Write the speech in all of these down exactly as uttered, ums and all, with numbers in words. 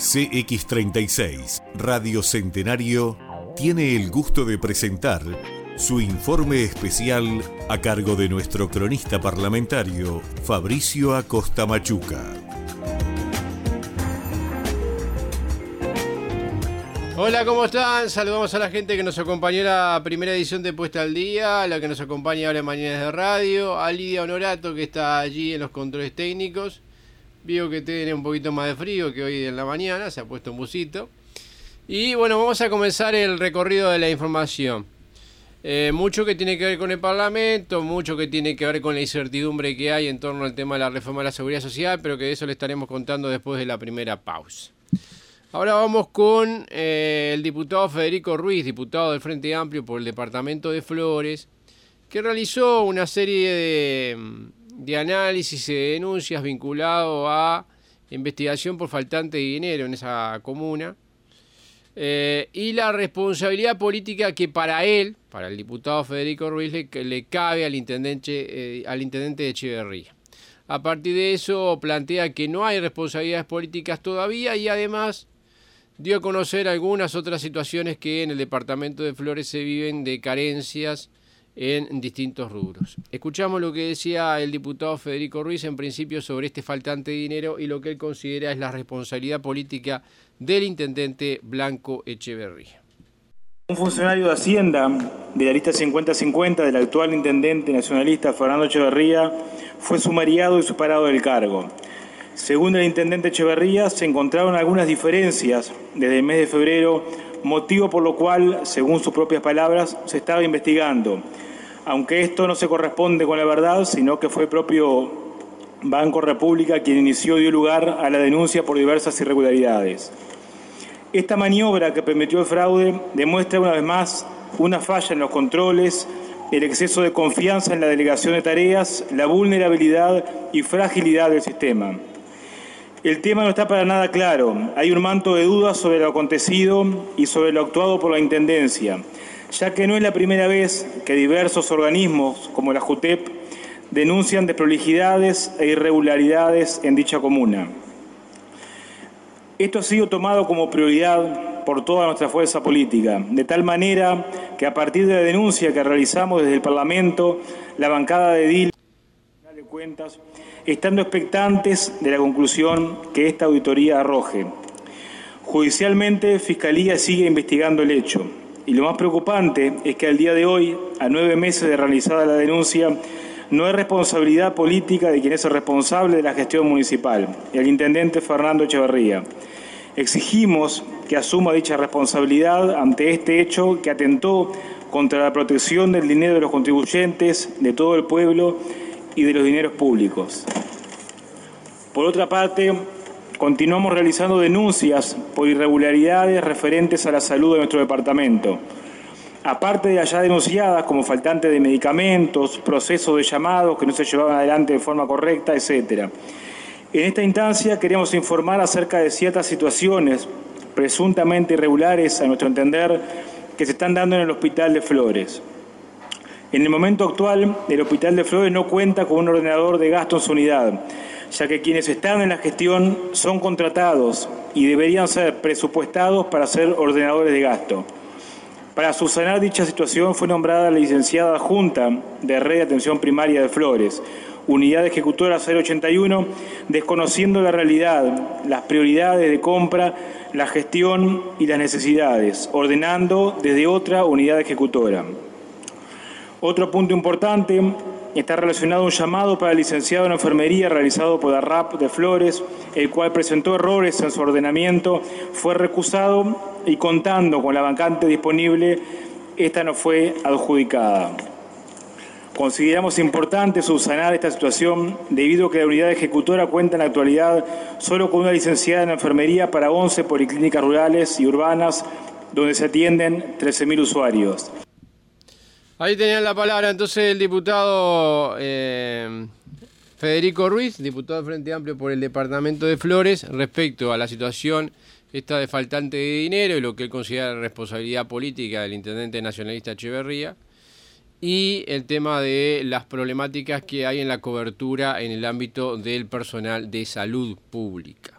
C X treinta y seis, Radio Centenario, tiene el gusto de presentar su informe especial a cargo de nuestro cronista parlamentario, Fabricio Acosta Machuca. Hola, ¿cómo están? Saludamos a la gente que nos acompañó en la primera edición de Puesta al Día, a la que nos acompaña ahora en Mañanas de Radio, a Lidia Honorato, que está allí en los controles técnicos. Vio que tiene un poquito más de frío que hoy en la mañana, se ha puesto un busito. Y bueno, vamos a comenzar el recorrido de la información. Eh, mucho que tiene que ver con el Parlamento, mucho que tiene que ver con la incertidumbre que hay en torno al tema de la reforma de la Seguridad Social, pero que de eso le estaremos contando después de la primera pausa. Ahora vamos con eh, el diputado Federico Ruiz, diputado del Frente Amplio por el departamento de Flores, que realizó una serie de... de análisis y de denuncias vinculado a investigación por faltante de dinero en esa comuna eh, y la responsabilidad política que para él, para el diputado Federico Ruiz, le, le cabe al intendente, eh, al intendente de Echeverría. A partir de eso plantea que no hay responsabilidades políticas todavía y además dio a conocer algunas otras situaciones que en el departamento de Flores se viven de carencias en distintos rubros. Escuchamos lo que decía el diputado Federico Ruiz en principio sobre este faltante de dinero y lo que él considera es la responsabilidad política del intendente Blanco Echeverría. Un funcionario de Hacienda de la lista cincuenta cincuenta del actual intendente nacionalista Fernando Echeverría fue sumariado y separado del cargo. Según el intendente Echeverría, se encontraron algunas diferencias desde el mes de febrero, motivo por lo cual, según sus propias palabras, se estaba investigando. Aunque esto no se corresponde con la verdad, sino que fue el propio Banco República quien inició y dio lugar a la denuncia por diversas irregularidades. Esta maniobra que permitió el fraude demuestra una vez más una falla en los controles, el exceso de confianza en la delegación de tareas, la vulnerabilidad y fragilidad del sistema. El tema no está para nada claro. Hay un manto de dudas sobre lo acontecido y sobre lo actuado por la Intendencia, ya que no es la primera vez que diversos organismos, como la JUTEP, denuncian desprolijidades e irregularidades en dicha comuna. Esto ha sido tomado como prioridad por toda nuestra fuerza política, de tal manera que a partir de la denuncia que realizamos desde el Parlamento, la bancada de edil de cuentas, estando expectantes de la conclusión que esta auditoría arroje. Judicialmente, Fiscalía sigue investigando el hecho. Y lo más preocupante es que al día de hoy, a nueve meses de realizada la denuncia, no hay responsabilidad política de quien es el responsable de la gestión municipal, el intendente Fernando Echeverría. Exigimos que asuma dicha responsabilidad ante este hecho que atentó contra la protección del dinero de los contribuyentes, de todo el pueblo y de los dineros públicos. Por otra parte, continuamos realizando denuncias por irregularidades referentes a la salud de nuestro departamento. Aparte de las ya denunciadas como faltante de medicamentos, procesos de llamados que no se llevaban adelante de forma correcta, etcétera. En esta instancia queremos informar acerca de ciertas situaciones presuntamente irregulares, a nuestro entender, que se están dando en el Hospital de Flores. En el momento actual, el Hospital de Flores no cuenta con un ordenador de gasto en su unidad, ya que quienes están en la gestión son contratados y deberían ser presupuestados para ser ordenadores de gasto. Para subsanar dicha situación fue nombrada la licenciada adjunta de Red de Atención Primaria de Flores, unidad ejecutora cero ochenta y uno, desconociendo la realidad, las prioridades de compra, la gestión y las necesidades, ordenando desde otra unidad ejecutora. Otro punto importante está relacionado a un llamado para el licenciado en enfermería realizado por la R A P de Flores, el cual presentó errores en su ordenamiento, fue recusado y contando con la vacante disponible, esta no fue adjudicada. Consideramos importante subsanar esta situación debido a que la unidad ejecutora cuenta en la actualidad solo con una licenciada en enfermería para once policlínicas rurales y urbanas donde se atienden trece mil usuarios. Ahí tenían la palabra entonces el diputado eh, Federico Ruiz, diputado del Frente Amplio por el departamento de Flores, respecto a la situación esta de faltante de dinero y lo que él considera responsabilidad política del intendente nacionalista Echeverría, y el tema de las problemáticas que hay en la cobertura en el ámbito del personal de salud pública.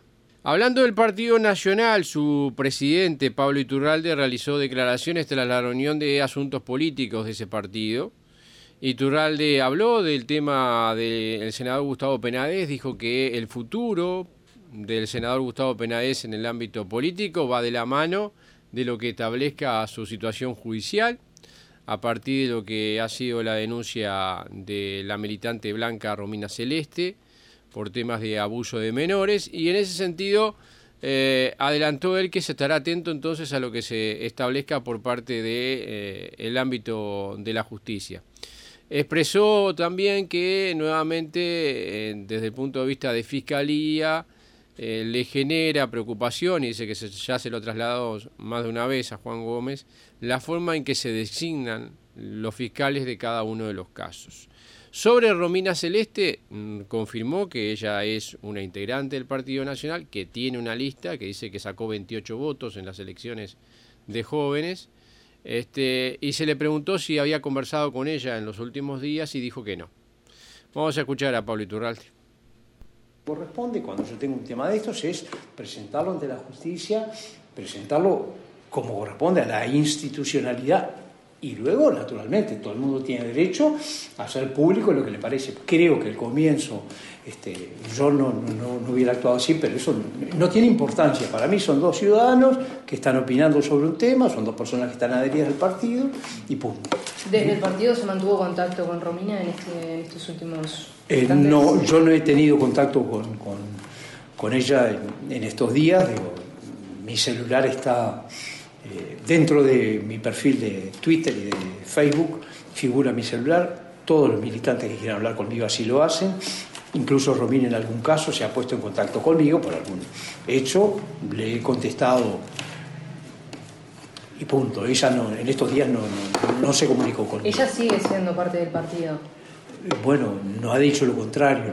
Hablando del Partido Nacional, su presidente, Pablo Iturralde, realizó declaraciones tras la reunión de asuntos políticos de ese partido. Iturralde habló del tema del senador Gustavo Penades, dijo que el futuro del senador Gustavo Penades en el ámbito político va de la mano de lo que establezca su situación judicial, a partir de lo que ha sido la denuncia de la militante blanca Romina Celeste por temas de abuso de menores, y en ese sentido eh, adelantó él que se estará atento entonces a lo que se establezca por parte de eh, el ámbito de la justicia. Expresó también que nuevamente eh, desde el punto de vista de Fiscalía eh, le genera preocupación, y dice que se, ya se lo ha trasladado más de una vez a Juan Gómez, la forma en que se designan los fiscales de cada uno de los casos. Sobre Romina Celeste, mmm, confirmó que ella es una integrante del Partido Nacional, que tiene una lista, que dice que sacó veintiocho votos en las elecciones de jóvenes, este, y se le preguntó si había conversado con ella en los últimos días y dijo que no. Vamos a escuchar a Pablo Iturralde. Corresponde, cuando yo tengo un tema de estos, es presentarlo ante la justicia, presentarlo como corresponde a la institucionalidad. Y luego, naturalmente, todo el mundo tiene derecho a hacer público lo que le parece. Creo que el comienzo, este, yo no, no, no hubiera actuado así, pero eso no, no tiene importancia. Para mí son dos ciudadanos que están opinando sobre un tema, son dos personas que están adheridas al partido y punto. ¿Desde el partido se mantuvo contacto con Romina en, este, en estos últimos eh, No, yo no he tenido contacto con, con, con ella en, en estos días. Digo, mi celular está... Eh, dentro de mi perfil de Twitter y de Facebook figura mi celular. Todos los militantes que quieran hablar conmigo así lo hacen. Incluso Romina en algún caso se ha puesto en contacto conmigo por algún hecho. Le he contestado y punto. Ella no, en estos días no, no, no se comunicó conmigo. Ella sigue siendo parte del partido. Bueno, no ha dicho lo contrario.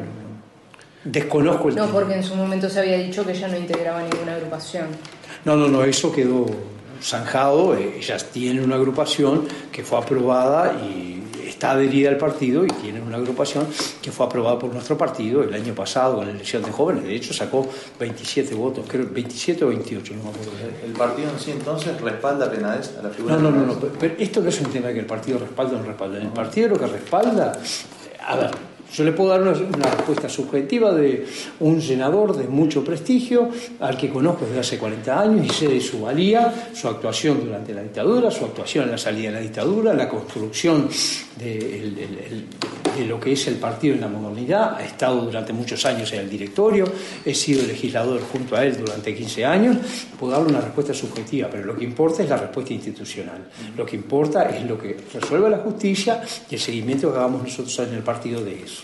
No, desconozco el No, tema. porque en su momento se había dicho que ella no integraba ninguna agrupación. No, no, no, eso quedó zanjado. Ellas tienen una agrupación que fue aprobada y está adherida al partido, y tienen una agrupación que fue aprobada por nuestro partido el año pasado con la elección de jóvenes. De hecho sacó veintisiete votos, creo veintisiete o veintiocho, no me acuerdo. ¿El partido en sí entonces respalda a Penades, a la figura? No, no, de no, no, pero esto no es un tema que el partido respalda o no respalda. El partido lo que respalda, a ver, yo le puedo dar una, una respuesta subjetiva de un senador de mucho prestigio, al que conozco desde hace cuarenta años y sé de su valía, su actuación durante la dictadura, su actuación en la salida de la dictadura, la construcción de, el, el, el, de lo que es el partido en la modernidad. Ha estado durante muchos años en el directorio, he sido legislador junto a él durante quince años. Puedo darle una respuesta subjetiva, pero lo que importa es la respuesta institucional. Lo que importa es lo que resuelve la justicia y el seguimiento que hagamos nosotros en el partido de eso.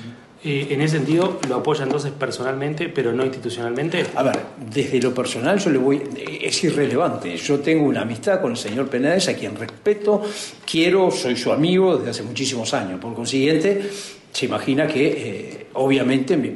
Eh, en ese sentido, ¿lo apoya entonces personalmente, pero no institucionalmente? A ver, desde lo personal yo le voy... Es irrelevante. Yo tengo una amistad con el señor Penades, a quien respeto, quiero, soy su amigo desde hace muchísimos años. Por consiguiente, se imagina que, eh, obviamente, me,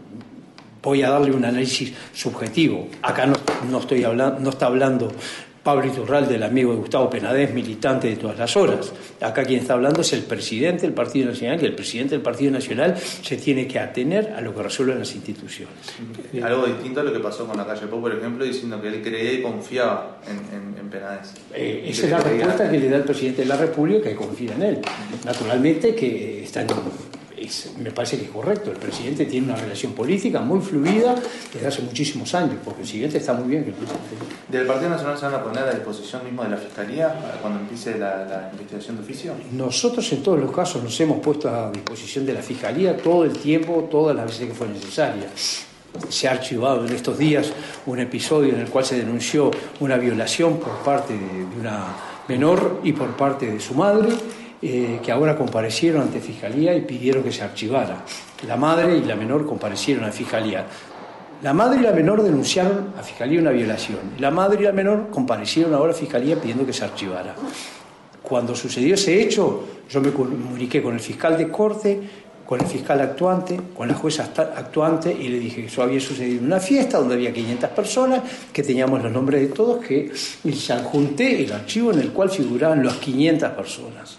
voy a darle un análisis subjetivo. Acá no, no, estoy hablando, no está hablando Pablo Iturralde, el amigo de Gustavo Penades, militante de todas las horas. Acá quien está hablando es el presidente del Partido Nacional, que el presidente del Partido Nacional se tiene que atener a lo que resuelven las instituciones. Algo distinto a lo que pasó con la calle Pou, por ejemplo, diciendo que él creía y confiaba en, en, en Penades. Eh, esa es la respuesta que le da el presidente de la República, que confía en él. Naturalmente que está en... Es, me parece que es correcto. El presidente tiene una relación política muy fluida desde hace muchísimos años, porque el presidente está muy bien que el presidente. ¿Del Partido Nacional se van a poner a disposición mismo de la Fiscalía cuando empiece la, la investigación de oficio? Nosotros en todos los casos nos hemos puesto a disposición de la Fiscalía todo el tiempo, todas las veces que fue necesaria. Se ha archivado en estos días un episodio en el cual se denunció una violación por parte de, de una menor y por parte de su madre, Eh, que ahora comparecieron ante Fiscalía y pidieron que se archivara. La madre y la menor comparecieron a Fiscalía. La madre y la menor denunciaron a Fiscalía una violación. La madre y la menor comparecieron ahora a Fiscalía pidiendo que se archivara. Cuando sucedió ese hecho, yo me comuniqué con el fiscal de corte, con el fiscal actuante, con la jueza actuante, y le dije que eso había sucedido en una fiesta donde había quinientas personas, que teníamos los nombres de todos, que se adjunté el archivo en el cual figuraban las quinientas personas.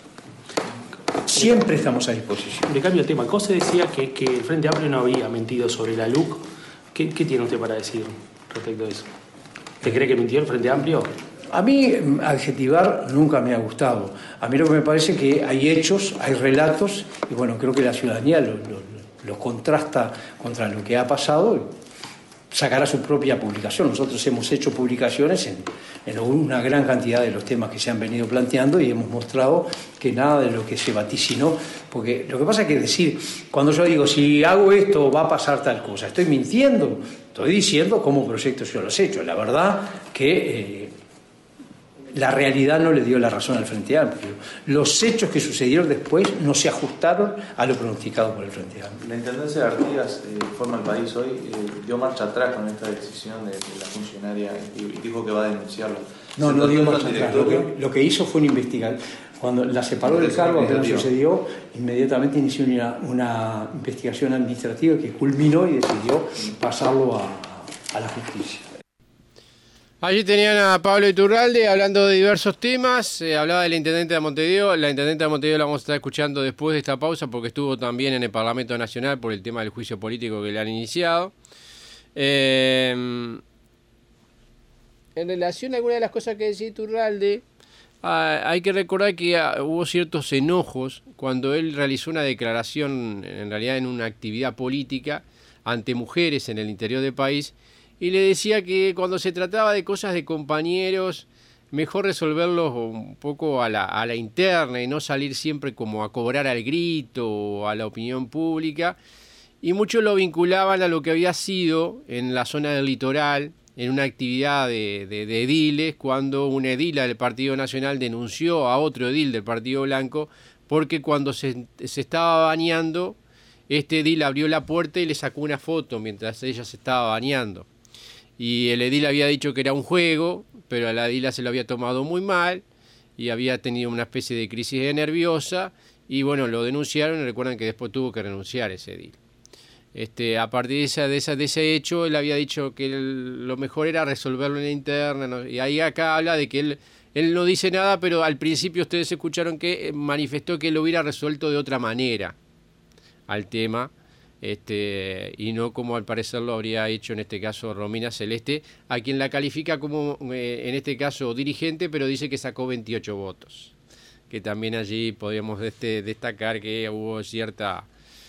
Siempre estamos a disposición. Le cambio el tema. Cose decía que, que el Frente Amplio no había mentido sobre la L U C ¿Qué, qué tiene usted para decir respecto a eso? ¿Usted cree que mintió el Frente Amplio? A mí adjetivar nunca me ha gustado. A mí lo que me parece que hay hechos, hay relatos, y bueno, creo que la ciudadanía lo, lo, lo contrasta contra lo que ha pasado, sacará su propia publicación. Nosotros hemos hecho publicaciones en, en una gran cantidad de los temas que se han venido planteando y hemos mostrado que nada de lo que se vaticinó, porque lo que pasa es que decir, cuando yo digo, si hago esto va a pasar tal cosa, estoy mintiendo, estoy diciendo cómo proyectos yo los he hecho. La verdad que eh, la realidad no le dio la razón al Frente Amplio. Los hechos que sucedieron después no se ajustaron a lo pronosticado por el Frente Amplio. La Intendencia de Artigas eh, forma el país hoy, eh, dio marcha atrás con esta decisión de, de la funcionaria y, y dijo que va a denunciarlo. No, no dio marcha atrás. Lo que, lo que hizo fue una investigación. Cuando la separó del cargo, apenas sucedió, inmediatamente inició una, una investigación administrativa que culminó y decidió pasarlo a, a la justicia. Allí tenían a Pablo Iturralde hablando de diversos temas, eh, hablaba de la Intendente de Montevideo. La Intendente de Montevideo la vamos a estar escuchando después de esta pausa porque estuvo también en el Parlamento Nacional por el tema del juicio político que le han iniciado. Eh, en relación a alguna de las cosas que decía Iturralde, ah, hay que recordar que ah, hubo ciertos enojos cuando él realizó una declaración, en realidad en una actividad política, ante mujeres en el interior del país, y le decía que cuando se trataba de cosas de compañeros, mejor resolverlos un poco a la, a la interna y no salir siempre como a cobrar al grito o a la opinión pública. Y muchos lo vinculaban a lo que había sido en la zona del litoral, en una actividad de, de, de ediles, cuando una edila del Partido Nacional denunció a otro edil del Partido Blanco, porque cuando se, se estaba bañando, este edil abrió la puerta y le sacó una foto mientras ella se estaba bañando. Y el edil había dicho que era un juego, pero a la edila se lo había tomado muy mal y había tenido una especie de crisis nerviosa y bueno, lo denunciaron y recuerdan que después tuvo que renunciar ese edil. Este, a partir de, esa, de, esa, de ese hecho, él había dicho que él, lo mejor era resolverlo en la interna, ¿no? Y ahí acá habla de que él, él no dice nada, pero al principio ustedes escucharon que manifestó que él lo hubiera resuelto de otra manera al tema. Este, y no como al parecer lo habría hecho en este caso Romina Celeste, a quien la califica como eh, en este caso dirigente, pero dice que sacó veintiocho votos, que también allí podríamos este, destacar que hubo cierta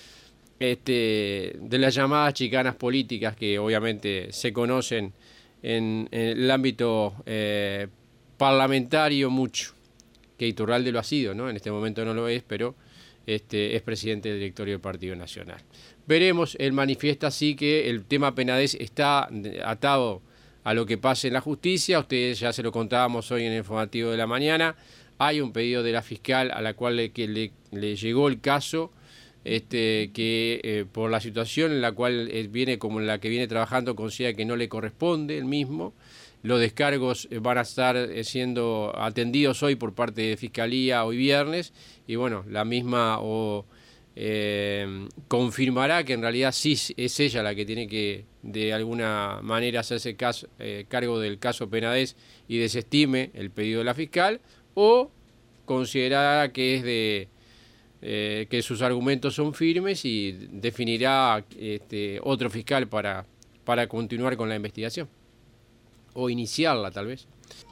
este, de las llamadas chicanas políticas que obviamente se conocen en, en el ámbito eh, parlamentario mucho, que Iturralde lo ha sido, ¿no? En este momento no lo es, pero este, es presidente del directorio del Partido Nacional. Veremos, él manifiesta así que el tema Penades está atado a lo que pase en la justicia. Ustedes ya se lo contábamos hoy en el informativo de la mañana. Hay un pedido de la fiscal a la cual le, que le, le llegó el caso, este, que eh, por la situación en la cual él viene, como en la que viene trabajando, considera que no le corresponde el mismo. Los descargos van a estar siendo atendidos hoy por parte de Fiscalía hoy viernes y bueno, la misma o eh, confirmará que en realidad sí es ella la que tiene que de alguna manera hacerse caso, eh, cargo del caso Penades y desestime el pedido de la fiscal o considerará que es de eh, que sus argumentos son firmes y definirá este, otro fiscal para, para continuar con la investigación. O iniciarla, tal vez.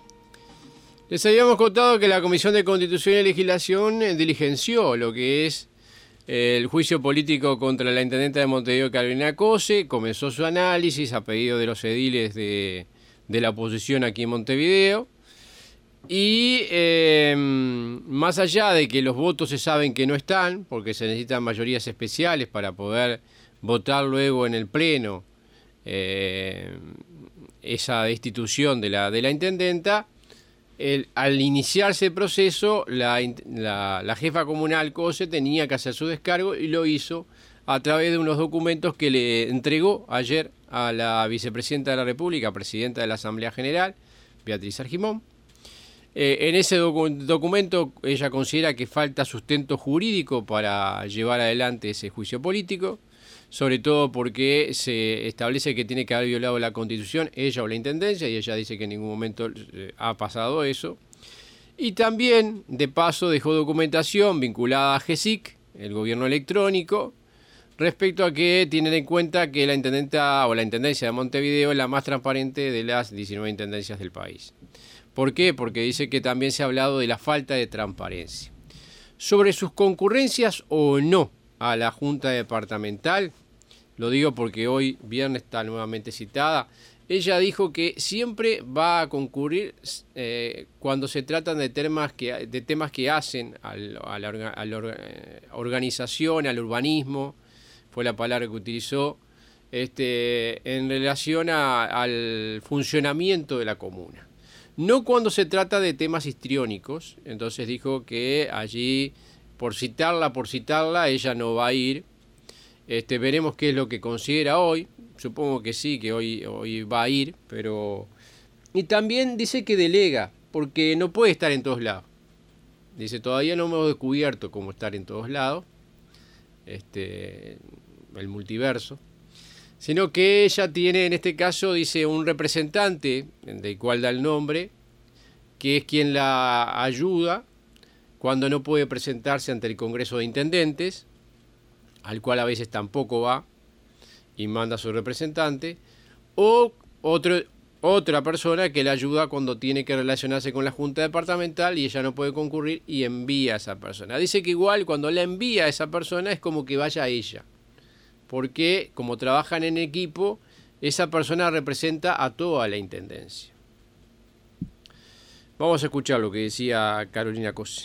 Les habíamos contado que la Comisión de Constitución y Legislación diligenció lo que es el juicio político contra la Intendente de Montevideo, Carolina Cose. Comenzó su análisis a pedido de los ediles de, de la oposición aquí en Montevideo. Y eh, más allá de que los votos se saben que no están, porque se necesitan mayorías especiales para poder votar luego en el Pleno, eh, esa destitución de la, de la intendenta, el, al iniciarse el proceso, la, la, la jefa comunal Cose tenía que hacer su descargo y lo hizo a través de unos documentos que le entregó ayer a la vicepresidenta de la República, presidenta de la Asamblea General, Beatriz Argimón. Eh, en ese docu documento ella considera que falta sustento jurídico para llevar adelante ese juicio político, sobre todo porque se establece que tiene que haber violado la Constitución, ella o la Intendencia, y ella dice que en ningún momento ha pasado eso. Y también, de paso, dejó documentación vinculada a G E S I C, el gobierno electrónico, respecto a que tienen en cuenta que la intendenta o la intendencia de Montevideo es la más transparente de las diecinueve intendencias del país. ¿Por qué? Porque dice que también se ha hablado de la falta de transparencia. Sobre sus concurrencias o no a la Junta Departamental, lo digo porque hoy viernes está nuevamente citada, ella dijo que siempre va a concurrir eh, cuando se tratan de temas que, de temas que hacen al, a, la, a la organización, al urbanismo, fue la palabra que utilizó, este, en relación a, al funcionamiento de la comuna. No cuando se trata de temas histriónicos, entonces dijo que allí, por citarla, por citarla, ella no va a ir. Este, veremos qué es lo que considera hoy. Supongo que sí, que hoy, hoy va a ir, pero... Y también dice que delega, porque no puede estar en todos lados. Dice, todavía no me he descubierto cómo estar en todos lados, este, el multiverso, sino que ella tiene, en este caso, dice, un representante, del cual da el nombre, que es quien la ayuda cuando no puede presentarse ante el Congreso de Intendentes, al cual a veces tampoco va, y manda a su representante, o otro, otra persona que le ayuda cuando tiene que relacionarse con la Junta Departamental y ella no puede concurrir y envía a esa persona. Dice que igual cuando la envía a esa persona es como que vaya a ella, porque como trabajan en equipo, esa persona representa a toda la Intendencia. Vamos a escuchar lo que decía Carolina Cose.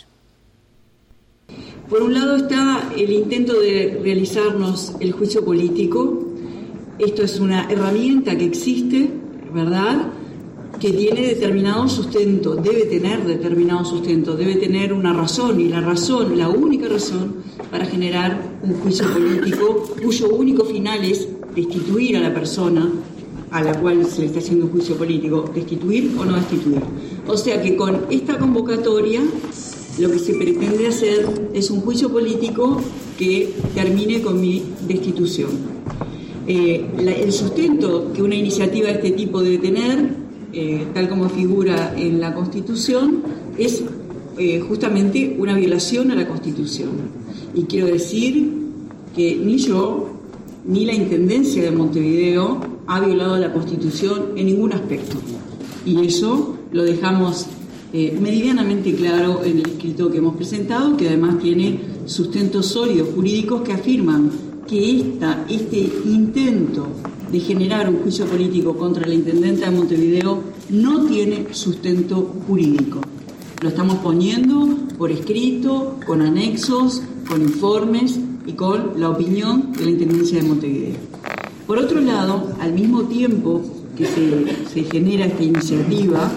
Por un lado está el intento de realizarnos el juicio político. Esto es una herramienta que existe, ¿verdad?, que tiene determinado sustento, debe tener determinado sustento, debe tener una razón, y la razón, la única razón para generar un juicio político cuyo único final es destituir a la persona a la cual se le está haciendo un juicio político, destituir o no destituir. O sea que con esta convocatoria lo que se pretende hacer es un juicio político que termine con mi destitución. Eh, la, el sustento que una iniciativa de este tipo debe tener, eh, tal como figura en la Constitución, es eh, justamente una violación a la Constitución. Y quiero decir que ni yo, ni la Intendencia de Montevideo ha violado la Constitución en ningún aspecto. Y eso lo dejamos eh, meridianamente claro en el escrito que hemos presentado, que además tiene sustentos sólidos jurídicos que afirman que esta, este intento de generar un juicio político contra la Intendenta de Montevideo no tiene sustento jurídico. Lo estamos poniendo por escrito, con anexos, con informes y con la opinión de la Intendencia de Montevideo. Por otro lado, al mismo tiempo que se, se genera esta iniciativa,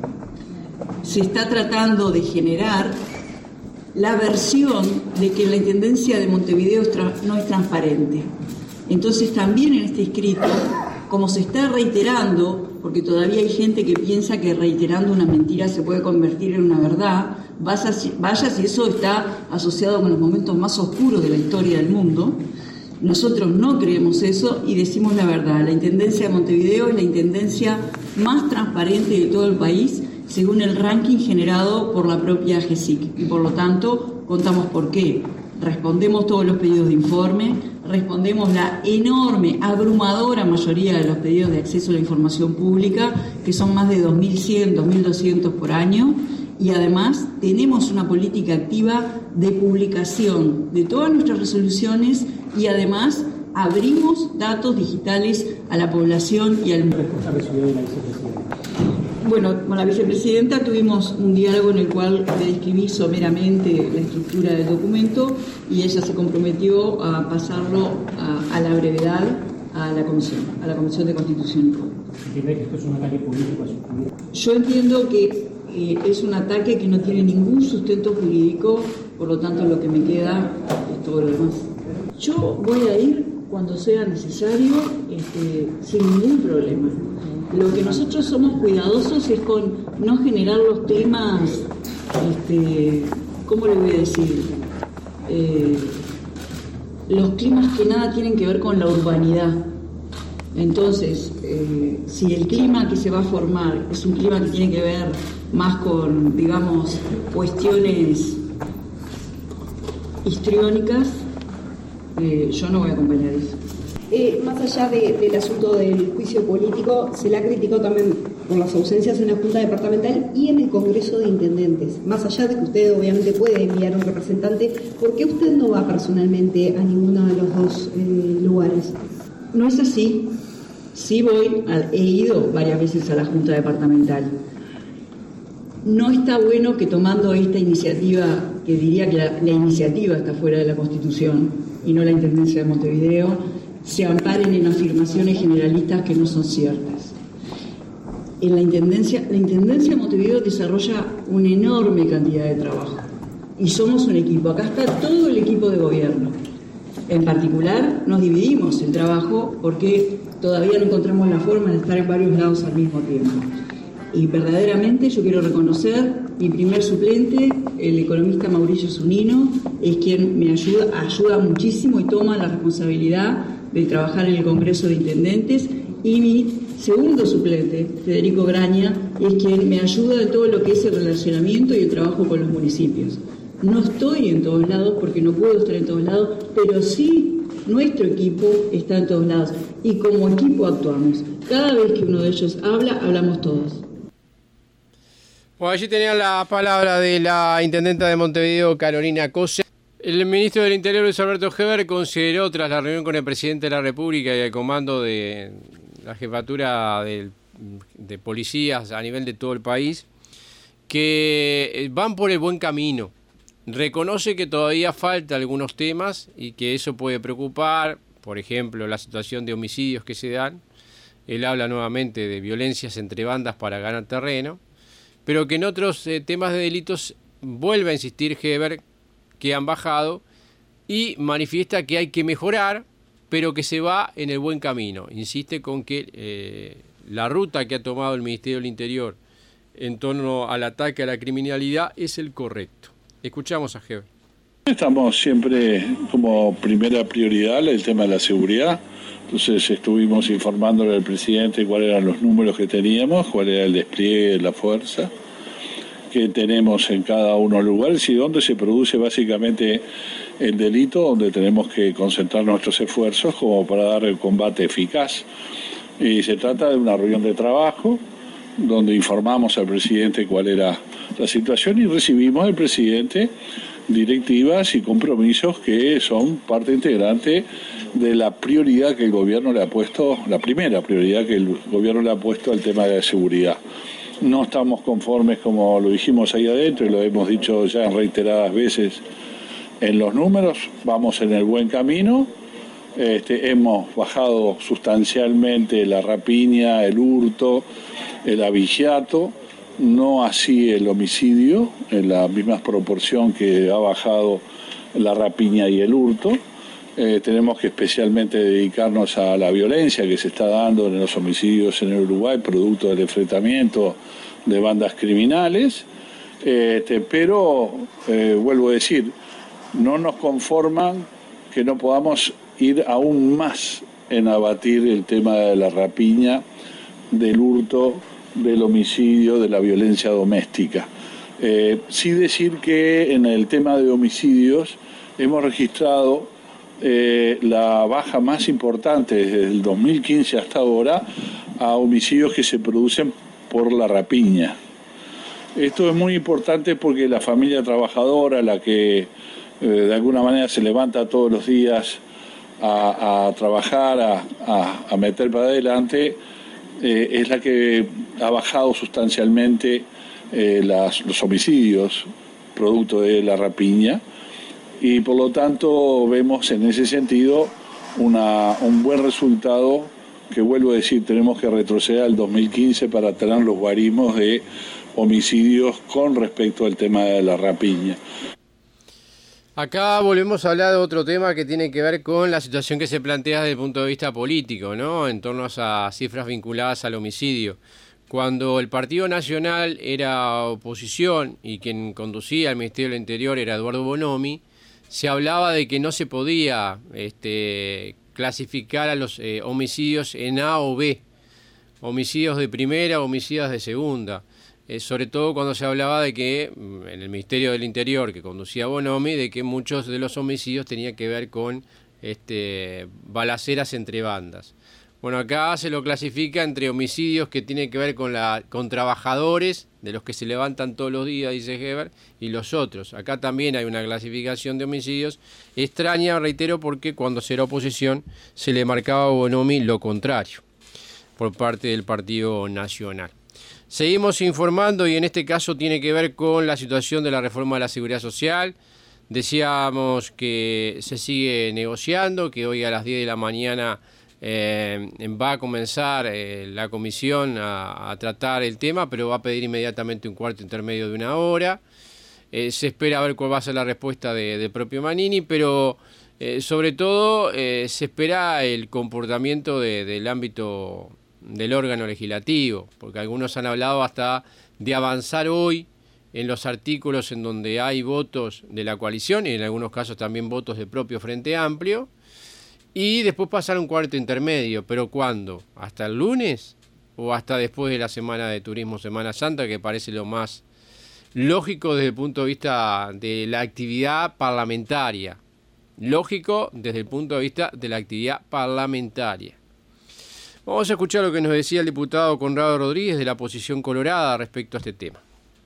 se está tratando de generar la versión de que la Intendencia de Montevideo no es transparente. Entonces también en este escrito, como se está reiterando, porque todavía hay gente que piensa que reiterando una mentira se puede convertir en una verdad, vaya si, vaya si eso está asociado con los momentos más oscuros de la historia del mundo. Nosotros no creemos eso y decimos la verdad. La Intendencia de Montevideo es la intendencia más transparente de todo el país, según el ranking generado por la propia GESIC. Y por lo tanto, contamos por qué. Respondemos todos los pedidos de informe, respondemos la enorme, abrumadora mayoría de los pedidos de acceso a la información pública, que son más de dos mil cien, dos mil doscientos por año, y además tenemos una política activa de publicación de todas nuestras resoluciones y además abrimos datos digitales a la población y al mundo. Bueno, con la vicepresidenta tuvimos un diálogo en el cual le describí someramente la estructura del documento y ella se comprometió a pasarlo a, a la brevedad a la comisión, a la Comisión de Constitución y Código. ¿Entiende que esto es un ataque político a su juicio? Yo entiendo que eh, es un ataque que no tiene ningún sustento jurídico, por lo tanto lo que me queda es todo lo demás. Yo voy a ir cuando sea necesario, este, sin ningún problema. Lo que nosotros somos cuidadosos es con no generar los temas, este, ¿cómo le voy a decir? Eh, los climas que nada tienen que ver con la urbanidad. Entonces, eh, si el clima que se va a formar es un clima que tiene que ver más con, digamos, cuestiones histriónicas, eh, yo no voy a acompañar eso. Eh, más allá de, del asunto del juicio político, se le ha criticado también por las ausencias en la Junta Departamental y en el Congreso de Intendentes. Más allá de que usted obviamente puede enviar un representante, ¿por qué usted no va personalmente a ninguno de los dos eh, lugares? No es así. Sí voy, a, he ido varias veces a la Junta Departamental. No está bueno que tomando esta iniciativa, que diría que la, la iniciativa está fuera de la Constitución y no la Intendencia de Montevideo, se amparen en afirmaciones generalistas que no son ciertas. En la Intendencia, la Intendencia de Montevideo desarrolla una enorme cantidad de trabajo y somos un equipo. Acá está todo el equipo de gobierno. En particular, nos dividimos el trabajo porque todavía no encontramos la forma de estar en varios lados al mismo tiempo. Y verdaderamente yo quiero reconocer mi primer suplente, el economista Mauricio Zunino, es quien me ayuda, ayuda muchísimo y toma la responsabilidad de trabajar en el Congreso de Intendentes, y mi segundo suplente, Federico Graña, es quien me ayuda en todo lo que es el relacionamiento y el trabajo con los municipios. No estoy en todos lados porque no puedo estar en todos lados, pero sí nuestro equipo está en todos lados y como equipo actuamos. Cada vez que uno de ellos habla, hablamos todos. Bueno, allí tenían la palabra de la intendenta de Montevideo, Carolina Cose. El ministro del Interior, Luis Alberto Heber, consideró tras la reunión con el presidente de la República y el comando de la jefatura de, de policías a nivel de todo el país, que van por el buen camino. Reconoce que todavía falta algunos temas y que eso puede preocupar, por ejemplo, la situación de homicidios que se dan. Él habla nuevamente de violencias entre bandas para ganar terreno, pero que en otros eh, temas de delitos vuelve a insistir Heber que han bajado y manifiesta que hay que mejorar, pero que se va en el buen camino. Insiste con que eh, la ruta que ha tomado el Ministerio del Interior en torno al ataque a la criminalidad es el correcto. Escuchamos a Heber. Estamos siempre como primera prioridad el tema de la seguridad. Entonces estuvimos informándole al presidente cuáles eran los números que teníamos, cuál era el despliegue de la fuerza que tenemos en cada uno de los lugares y donde se produce básicamente el delito, donde tenemos que concentrar nuestros esfuerzos como para dar el combate eficaz. Y se trata de una reunión de trabajo donde informamos al presidente cuál era la situación y recibimos del presidente directivas y compromisos que son parte integrante de la prioridad que el gobierno le ha puesto, la primera prioridad que el gobierno le ha puesto al tema de la seguridad. No estamos conformes, como lo dijimos ahí adentro y lo hemos dicho ya en reiteradas veces en los números, vamos en el buen camino, este, hemos bajado sustancialmente la rapiña, el hurto, el abigeato, no así el homicidio, en la misma proporción que ha bajado la rapiña y el hurto. Eh, tenemos que especialmente dedicarnos a la violencia que se está dando en los homicidios en el Uruguay, producto del enfrentamiento de bandas criminales. Este, pero, eh, vuelvo a decir, no nos conforman que no podamos ir aún más en abatir el tema de la rapiña, del hurto, del homicidio, de la violencia doméstica. Eh, sí decir que en el tema de homicidios hemos registrado eh, la baja más importante desde el dos mil quince hasta ahora a homicidios que se producen por la rapiña. Esto es muy importante porque la familia trabajadora, la que eh, de alguna manera se levanta todos los días a, a trabajar, a, a, a meter para adelante, eh, es la que ha bajado sustancialmente eh, las, los homicidios producto de la rapiña y por lo tanto vemos en ese sentido una, un buen resultado que, vuelvo a decir, tenemos que retroceder al dos mil quince para tener los guarismos de homicidios con respecto al tema de la rapiña. Acá volvemos a hablar de otro tema que tiene que ver con la situación que se plantea desde el punto de vista político, ¿no? En torno a cifras vinculadas al homicidio. Cuando el Partido Nacional era oposición y quien conducía el Ministerio del Interior era Eduardo Bonomi, se hablaba de que no se podía este, clasificar a los eh, homicidios en A o B, homicidios de primera, homicidios de segunda. Eh, sobre todo cuando se hablaba de que en el Ministerio del Interior que conducía Bonomi, de que muchos de los homicidios tenían que ver con este, balaceras entre bandas. Bueno, acá se lo clasifica entre homicidios que tienen que ver con, la, con trabajadores, de los que se levantan todos los días, dice Heber, y los otros. Acá también hay una clasificación de homicidios extraña, reitero, porque cuando se era oposición se le marcaba a Bonomi lo contrario, por parte del Partido Nacional. Seguimos informando y en este caso tiene que ver con la situación de la reforma de la Seguridad Social. Decíamos que se sigue negociando, que hoy a las diez de la mañana Eh, va a comenzar eh, la comisión a, a tratar el tema, pero va a pedir inmediatamente un cuarto intermedio de una hora. Eh, se espera ver cuál va a ser la respuesta de, del propio Manini, pero eh, sobre todo eh, se espera el comportamiento de, del ámbito del órgano legislativo, porque algunos han hablado hasta de avanzar hoy en los artículos en donde hay votos de la coalición y en algunos casos también votos del propio Frente Amplio, y después pasar un cuarto intermedio. ¿Pero cuándo? ¿Hasta el lunes? ¿O hasta después de la Semana de Turismo, Semana Santa, que parece lo más lógico desde el punto de vista de la actividad parlamentaria? Lógico desde el punto de vista de la actividad parlamentaria. Vamos a escuchar lo que nos decía el diputado Conrado Rodríguez de la Oposición Colorada respecto a este tema.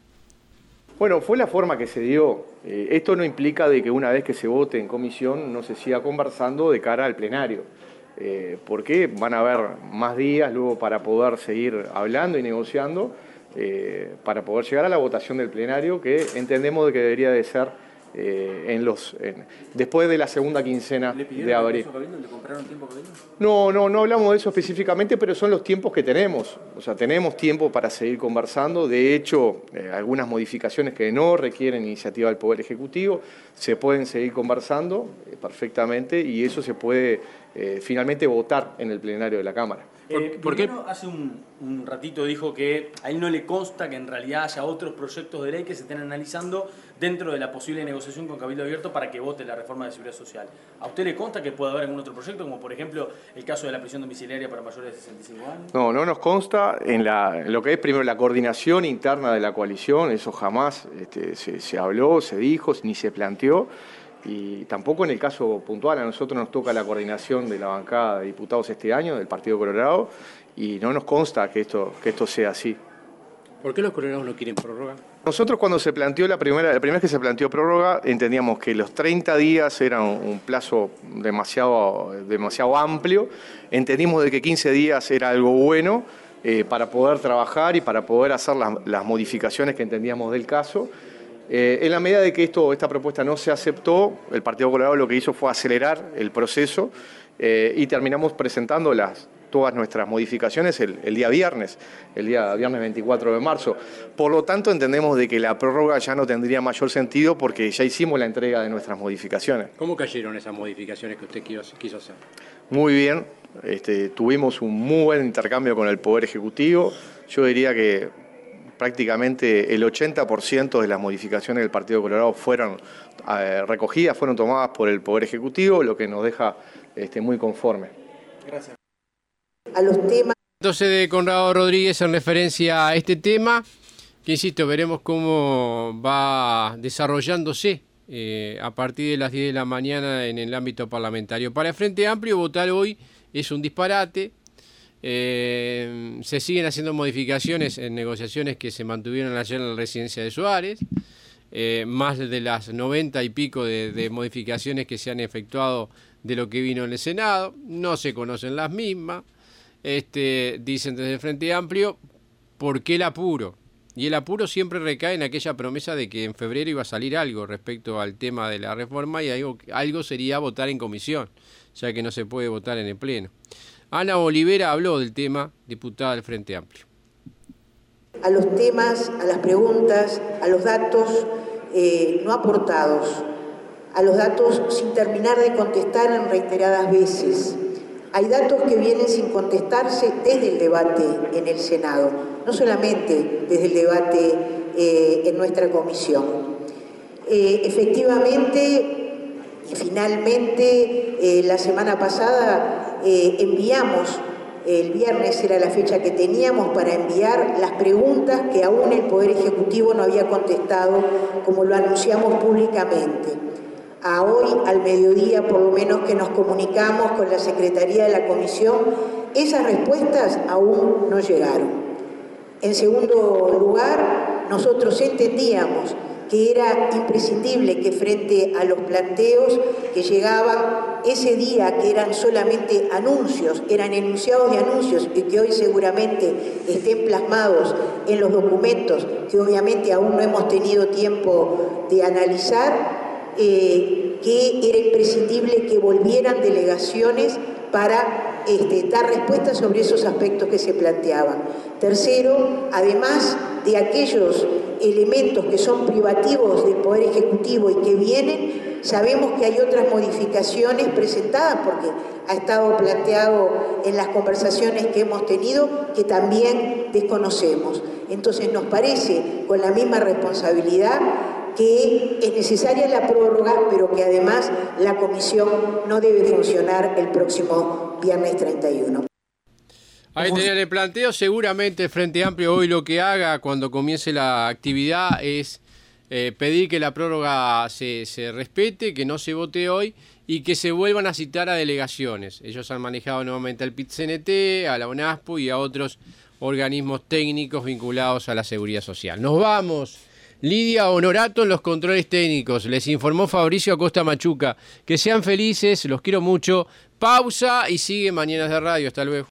Bueno, fue la forma que se dio. Eh, esto no implica de que una vez que se vote en comisión no se siga conversando de cara al plenario, eh, porque van a haber más días luego para poder seguir hablando y negociando, eh, para poder llegar a la votación del plenario, que entendemos de que debería de ser eh, en los en, después de la segunda quincena de abril. ¿Le compraron tiempo a Cabildo? No, no, no hablamos de eso específicamente, pero son los tiempos que tenemos. O sea, tenemos tiempo para seguir conversando. De hecho, eh, algunas modificaciones que no requieren iniciativa del Poder Ejecutivo se pueden seguir conversando eh, perfectamente, y eso se puede eh, finalmente votar en el plenario de la Cámara. Eh, ¿Por qué? Hace un, un ratito dijo que a él no le consta que en realidad haya otros proyectos de ley que se estén analizando dentro de la posible negociación con Cabildo Abierto para que vote la reforma de Seguridad Social. ¿A usted le consta que puede haber algún otro proyecto, como por ejemplo el caso de la prisión domiciliaria para mayores de sesenta y cinco años? No, no nos consta. En, la, en lo que es primero la coordinación interna de la coalición, eso jamás este, se, se habló, se dijo, ni se planteó. Y tampoco en el caso puntual, a nosotros nos toca la coordinación de la bancada de diputados este año, del Partido Colorado, y no nos consta que esto, que esto sea así. ¿Por qué los colorados no quieren prórroga? Nosotros cuando se planteó la primera, la primera vez que se planteó prórroga, entendíamos que los treinta días eran un plazo demasiado, demasiado amplio, entendimos de que quince días era algo bueno eh, para poder trabajar y para poder hacer las, las modificaciones que entendíamos del caso. Eh, en la medida de que esto, esta propuesta no se aceptó, el Partido Colorado lo que hizo fue acelerar el proceso eh, y terminamos presentando las, todas nuestras modificaciones el, el día viernes, el día viernes veinticuatro de marzo. Por lo tanto, entendemos de que la prórroga ya no tendría mayor sentido porque ya hicimos la entrega de nuestras modificaciones. ¿Cómo cayeron esas modificaciones que usted quiso hacer? Muy bien, este, tuvimos un muy buen intercambio con el Poder Ejecutivo. Yo diría que prácticamente el ochenta por ciento de las modificaciones del Partido Colorado fueron eh, recogidas, fueron tomadas por el Poder Ejecutivo, lo que nos deja este, muy conforme. Gracias. A los temas. Entonces, de Conrado Rodríguez en referencia a este tema, que insisto, veremos cómo va desarrollándose eh, a partir de las diez de la mañana en el ámbito parlamentario. Para el Frente Amplio, votar hoy es un disparate. Eh, se siguen haciendo modificaciones en negociaciones que se mantuvieron ayer en la residencia de Suárez, eh, más de las noventa y pico de, de modificaciones que se han efectuado de lo que vino en el Senado, no se conocen las mismas. Este, dicen desde el Frente Amplio, ¿por qué el apuro? Y el apuro siempre recae en aquella promesa de que en febrero iba a salir algo respecto al tema de la reforma, y algo, algo sería votar en comisión, ya que no se puede votar en el Pleno. Ana Olivera habló del tema, diputada del Frente Amplio. A los temas, a las preguntas, a los datos eh, no aportados, a los datos sin terminar de contestar en reiteradas veces. Hay datos que vienen sin contestarse desde el debate en el Senado, no solamente desde el debate eh, en nuestra comisión. Eh, efectivamente, y finalmente, eh, la semana pasada eh, enviamos, el viernes era la fecha que teníamos para enviar las preguntas que aún el Poder Ejecutivo no había contestado, como lo anunciamos públicamente. a hoy, al mediodía, por lo menos que nos comunicamos con la Secretaría de la Comisión, esas respuestas aún no llegaron. En segundo lugar, nosotros entendíamos que era imprescindible que frente a los planteos que llegaban ese día, que eran solamente anuncios, eran enunciados de anuncios y que hoy seguramente estén plasmados en los documentos que obviamente aún no hemos tenido tiempo de analizar, eh, que era imprescindible que volvieran delegaciones para este, dar respuestas sobre esos aspectos que se planteaban. Tercero, además de aquellos elementos que son privativos del Poder Ejecutivo y que vienen, sabemos que hay otras modificaciones presentadas porque ha estado planteado en las conversaciones que hemos tenido que también desconocemos. Entonces nos parece, con la misma responsabilidad, que es necesaria la prórroga, pero que además la comisión no debe funcionar el próximo viernes treinta y uno. Ahí tenían el planteo. Seguramente el Frente Amplio hoy lo que haga cuando comience la actividad es eh, pedir que la prórroga se, se respete, que no se vote hoy y que se vuelvan a citar a delegaciones. Ellos han manejado nuevamente al P I T C N T, a la ONASPO y a otros organismos técnicos vinculados a la seguridad social. Nos vamos. Lidia Honorato en los controles técnicos. Les informó Fabricio Acosta Machuca. Que sean felices, los quiero mucho. Pausa y sigue Mañanas de Radio. Hasta luego.